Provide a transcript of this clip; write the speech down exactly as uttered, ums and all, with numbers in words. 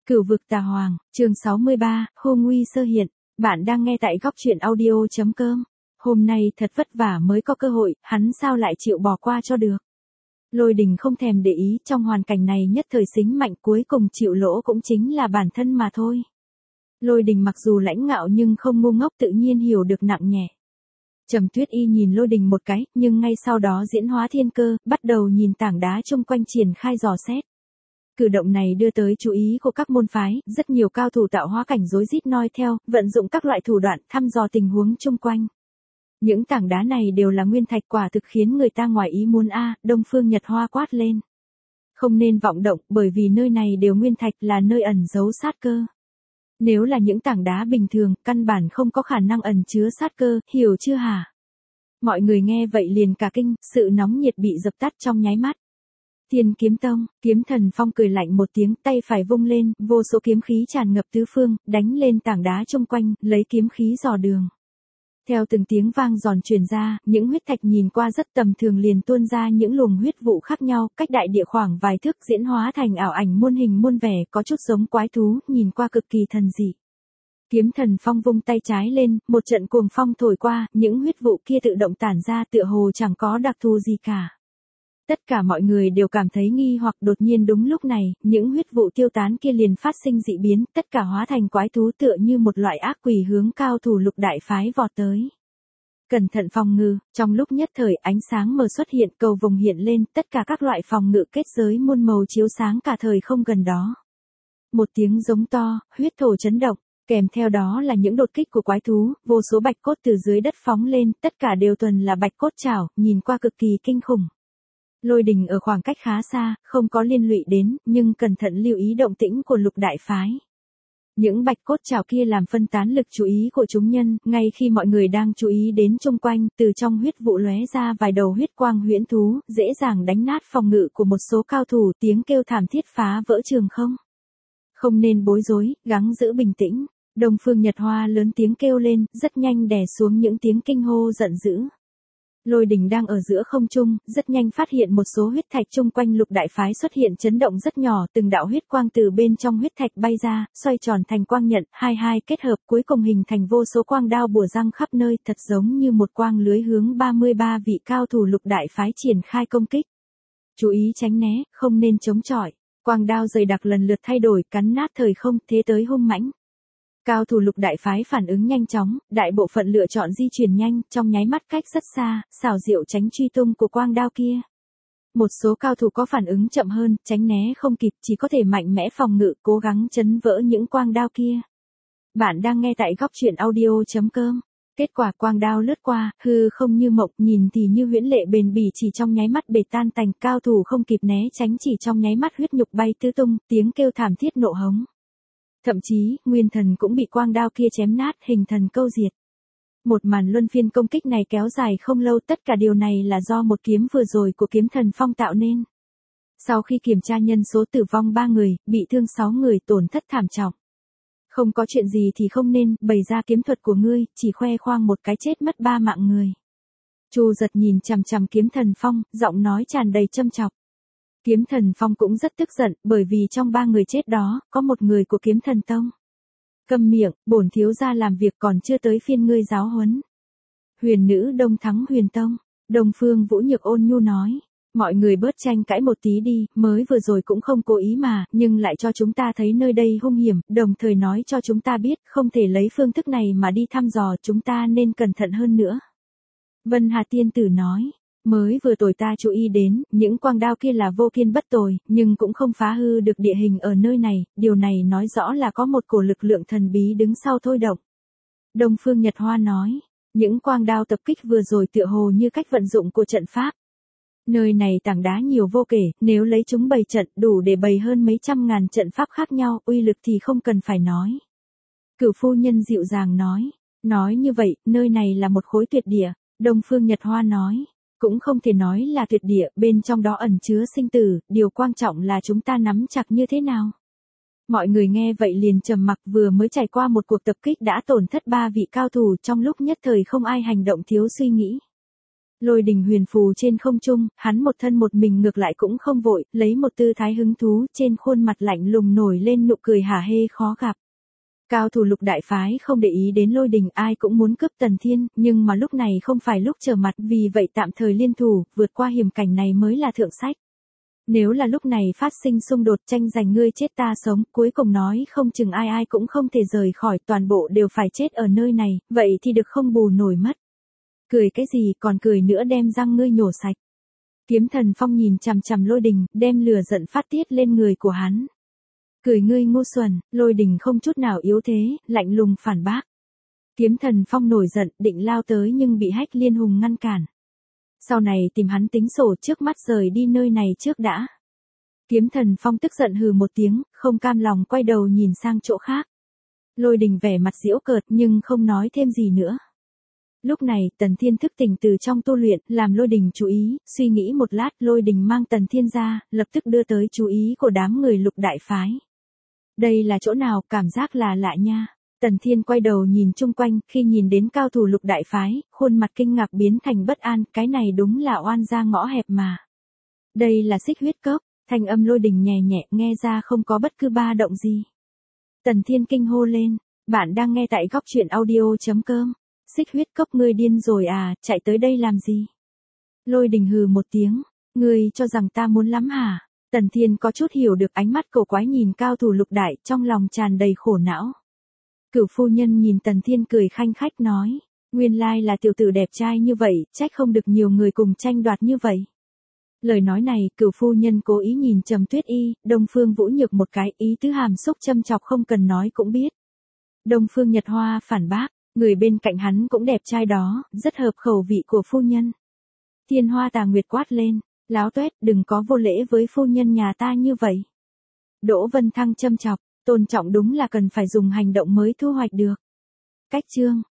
Cửu vực tà hoàng, chương sáu mươi ba, hung uy sơ hiện. Bạn đang nghe tại góc truyện audio chấm com. Hôm nay thật vất vả mới có cơ hội, hắn sao lại chịu bỏ qua cho được. Lôi Đình không thèm để ý, trong hoàn cảnh này nhất thời xính mạnh cuối cùng chịu lỗ cũng chính là bản thân mà thôi. Lôi Đình mặc dù lãnh ngạo nhưng không ngu ngốc, tự nhiên hiểu được nặng nhẹ. Trầm Tuyết Y nhìn Lôi Đình một cái, nhưng ngay sau đó diễn hóa thiên cơ, bắt đầu nhìn tảng đá chung quanh triển khai dò xét. Cử động này đưa tới chú ý của các môn phái, rất nhiều cao thủ tạo hóa cảnh rối rít noi theo, vận dụng các loại thủ đoạn thăm dò tình huống chung quanh. Những tảng đá này đều là nguyên thạch, quả thực khiến người ta ngoài ý muốn a. Đông Phương Nhật Hoa quát lên. Không nên vọng động, bởi vì nơi này đều nguyên thạch, là nơi ẩn giấu sát cơ. Nếu là những tảng đá bình thường, căn bản không có khả năng ẩn chứa sát cơ, hiểu chưa hả? Mọi người nghe vậy liền cả kinh, sự nóng nhiệt bị dập tắt trong nháy mắt. Thiên Kiếm Tông, Kiếm Thần Phong cười lạnh một tiếng, tay phải vung lên, vô số kiếm khí tràn ngập tứ phương, đánh lên tảng đá chung quanh, lấy kiếm khí dò đường. Theo từng tiếng vang giòn truyền ra, những huyết thạch nhìn qua rất tầm thường liền tuôn ra những luồng huyết vụ khác nhau, cách đại địa khoảng vài thước, diễn hóa thành ảo ảnh muôn hình muôn vẻ, có chút giống quái thú, nhìn qua cực kỳ thần dị. Kiếm Thần Phong vung tay trái lên, một trận cuồng phong thổi qua, những huyết vụ kia tự động tản ra, tựa hồ chẳng có đặc thù gì cả. Tất cả mọi người đều cảm thấy nghi hoặc, đột nhiên đúng lúc này, những huyết vụ tiêu tán kia liền phát sinh dị biến, tất cả hóa thành quái thú, tựa như một loại ác quỷ hướng cao thủ Lục đại phái vọt tới. Cẩn thận phòng ngự, trong lúc nhất thời ánh sáng mờ xuất hiện, cầu vồng hiện lên, tất cả các loại phòng ngự kết giới muôn màu chiếu sáng cả thời không gần đó. Một tiếng giống to, huyết thổ chấn động, kèm theo đó là những đột kích của quái thú, vô số bạch cốt từ dưới đất phóng lên, tất cả đều tuần là bạch cốt chảo, nhìn qua cực kỳ kinh khủng. Lôi Đình ở khoảng cách khá xa, không có liên lụy đến, nhưng cẩn thận lưu ý động tĩnh của Lục đại phái. Những bạch cốt chảo kia làm phân tán lực chú ý của chúng nhân, ngay khi mọi người đang chú ý đến chung quanh, từ trong huyết vụ lóe ra vài đầu huyết quang huyễn thú, dễ dàng đánh nát phòng ngự của một số cao thủ, tiếng kêu thảm thiết phá vỡ trường không. Không nên bối rối, gắng giữ bình tĩnh. Đông Phương Nhật Hoa lớn tiếng kêu lên, rất nhanh đè xuống những tiếng kinh hô giận dữ. Lôi Đình đang ở giữa không trung, rất nhanh phát hiện một số huyết thạch chung quanh Lục đại phái xuất hiện chấn động rất nhỏ, từng đạo huyết quang từ bên trong huyết thạch bay ra, xoay tròn thành quang nhận, hai hai kết hợp cuối cùng hình thành vô số quang đao bùa răng khắp nơi, thật giống như một quang lưới hướng ba mươi ba vị cao thủ Lục đại phái triển khai công kích. Chú ý tránh né, không nên chống chọi. Quang đao dày đặc lần lượt thay đổi, cắn nát thời không, thế tới hung mãnh. Cao thủ Lục đại phái phản ứng nhanh chóng, đại bộ phận lựa chọn di chuyển nhanh, trong nháy mắt cách rất xa, xảo diệu tránh truy tung của quang đao kia. Một số cao thủ có phản ứng chậm hơn, tránh né không kịp, chỉ có thể mạnh mẽ phòng ngự, cố gắng chấn vỡ những quang đao kia. Bạn đang nghe tại góc truyện audio chấm com. Kết quả quang đao lướt qua, hư không như mộng, nhìn thì như huyễn lệ bền bỉ, chỉ trong nháy mắt bể tan tành, cao thủ không kịp né tránh, chỉ trong nháy mắt huyết nhục bay tứ tung, tiếng kêu thảm thiết nộ hống. Thậm chí, nguyên thần cũng bị quang đao kia chém nát, hình thần câu diệt. Một màn luân phiên công kích này kéo dài không lâu, tất cả điều này là do một kiếm vừa rồi của Kiếm Thần Phong tạo nên. Sau khi kiểm tra nhân số tử vong ba người, bị thương sáu người, tổn thất thảm trọng. Không có chuyện gì thì không nên bày ra kiếm thuật của ngươi, chỉ khoe khoang một cái chết mất ba mạng người. Chu Giật nhìn chằm chằm Kiếm Thần Phong, giọng nói tràn đầy châm chọc. Kiếm Thần Phong cũng rất tức giận, bởi vì trong ba người chết đó, có một người của Kiếm Thần Tông. Câm miệng, bổn thiếu gia làm việc còn chưa tới phiên ngươi giáo huấn. Huyền nữ Đông thắng Huyền Tông, Đông Phương Vũ Nhược ôn nhu nói. Mọi người bớt tranh cãi một tí đi, mới vừa rồi cũng không cố ý mà, nhưng lại cho chúng ta thấy nơi đây hung hiểm, đồng thời nói cho chúng ta biết, không thể lấy phương thức này mà đi thăm dò, chúng ta nên cẩn thận hơn nữa. Vân Hà Tiên Tử nói. Mới vừa rồi ta chú ý đến, những quang đao kia là vô kiên bất tồi, nhưng cũng không phá hư được địa hình ở nơi này, điều này nói rõ là có một cổ lực lượng thần bí đứng sau thôi động. Đông Phương Nhật Hoa nói, những quang đao tập kích vừa rồi tựa hồ như cách vận dụng của trận pháp. Nơi này tảng đá nhiều vô kể, nếu lấy chúng bày trận đủ để bày hơn mấy trăm ngàn trận pháp khác nhau, uy lực thì không cần phải nói. Cửu phu nhân dịu dàng nói, nói như vậy, nơi này là một khối tuyệt địa, Đông Phương Nhật Hoa nói. Cũng không thể nói là tuyệt địa, bên trong đó ẩn chứa sinh tử, điều quan trọng là chúng ta nắm chặt như thế nào. Mọi người nghe vậy liền trầm mặc, vừa mới trải qua một cuộc tập kích đã tổn thất ba vị cao thủ, trong lúc nhất thời không ai hành động thiếu suy nghĩ. Lôi đình huyền phù trên không trung, hắn một thân một mình ngược lại cũng không vội, lấy một tư thái hứng thú, trên khuôn mặt lạnh lùng nổi lên nụ cười hả hê khó gặp. Cao thủ lục đại phái không để ý đến lôi đình, ai cũng muốn cướp Tần Thiên, nhưng mà lúc này không phải lúc trở mặt, vì vậy tạm thời liên thủ, vượt qua hiểm cảnh này mới là thượng sách. Nếu là lúc này phát sinh xung đột tranh giành ngươi chết ta sống, cuối cùng nói không chừng ai ai cũng không thể rời khỏi, toàn bộ đều phải chết ở nơi này, vậy thì được không bù nổi mất. Cười cái gì, còn cười nữa đem răng ngươi nhổ sạch. Kiếm Thần Phong nhìn chằm chằm Lôi Đình, đem lửa giận phát tiết lên người của hắn. Cười ngươi ngu xuẩn, Lôi Đình không chút nào yếu thế, lạnh lùng phản bác. Kiếm Thần Phong nổi giận, định lao tới nhưng bị Hách Liên Hùng ngăn cản. Sau này tìm hắn tính sổ, trước mắt rời đi nơi này trước đã. Kiếm Thần Phong tức giận hừ một tiếng, không cam lòng quay đầu nhìn sang chỗ khác. Lôi Đình vẻ mặt giễu cợt nhưng không nói thêm gì nữa. Lúc này, Tần Thiên thức tỉnh từ trong tu luyện, làm Lôi Đình chú ý, suy nghĩ một lát, Lôi Đình mang Tần Thiên ra, lập tức đưa tới chú ý của đám người lục đại phái. Đây là chỗ nào, cảm giác là lạ nha. Tần Thiên quay đầu nhìn chung quanh, khi nhìn đến cao thủ lục đại phái, khuôn mặt kinh ngạc biến thành bất an, cái này đúng là oan gia ngõ hẹp mà. Đây là Xích Huyết Cốc, thanh âm Lôi Đình nhẹ nhẹ, nghe ra không có bất cứ ba động gì. Tần Thiên kinh hô lên, bạn đang nghe tại góc truyện audio chấm com. Xích Huyết Cốc, ngươi điên rồi à, chạy tới đây làm gì? Lôi Đình hừ một tiếng, ngươi cho rằng ta muốn lắm hả? Tần Thiên có chút hiểu được ánh mắt cổ quái nhìn cao thủ lục đại, trong lòng tràn đầy khổ não. Cửu phu nhân nhìn Tần Thiên cười khanh khách nói, nguyên lai là tiểu tử đẹp trai như vậy, trách không được nhiều người cùng tranh đoạt như vậy. Lời nói này, Cửu phu nhân cố ý nhìn Trầm Tuyết Y, Đông Phương Vũ Nhược một cái, ý tứ hàm xúc châm chọc không cần nói cũng biết. Đông Phương Nhật Hoa phản bác, người bên cạnh hắn cũng đẹp trai đó, rất hợp khẩu vị của phu nhân. Thiên Hoa Tà Nguyệt quát lên, láo tuét, đừng có vô lễ với phu nhân nhà ta như vậy. Đỗ Vân Thăng châm chọc, tôn trọng đúng là cần phải dùng hành động mới thu hoạch được. Cách chương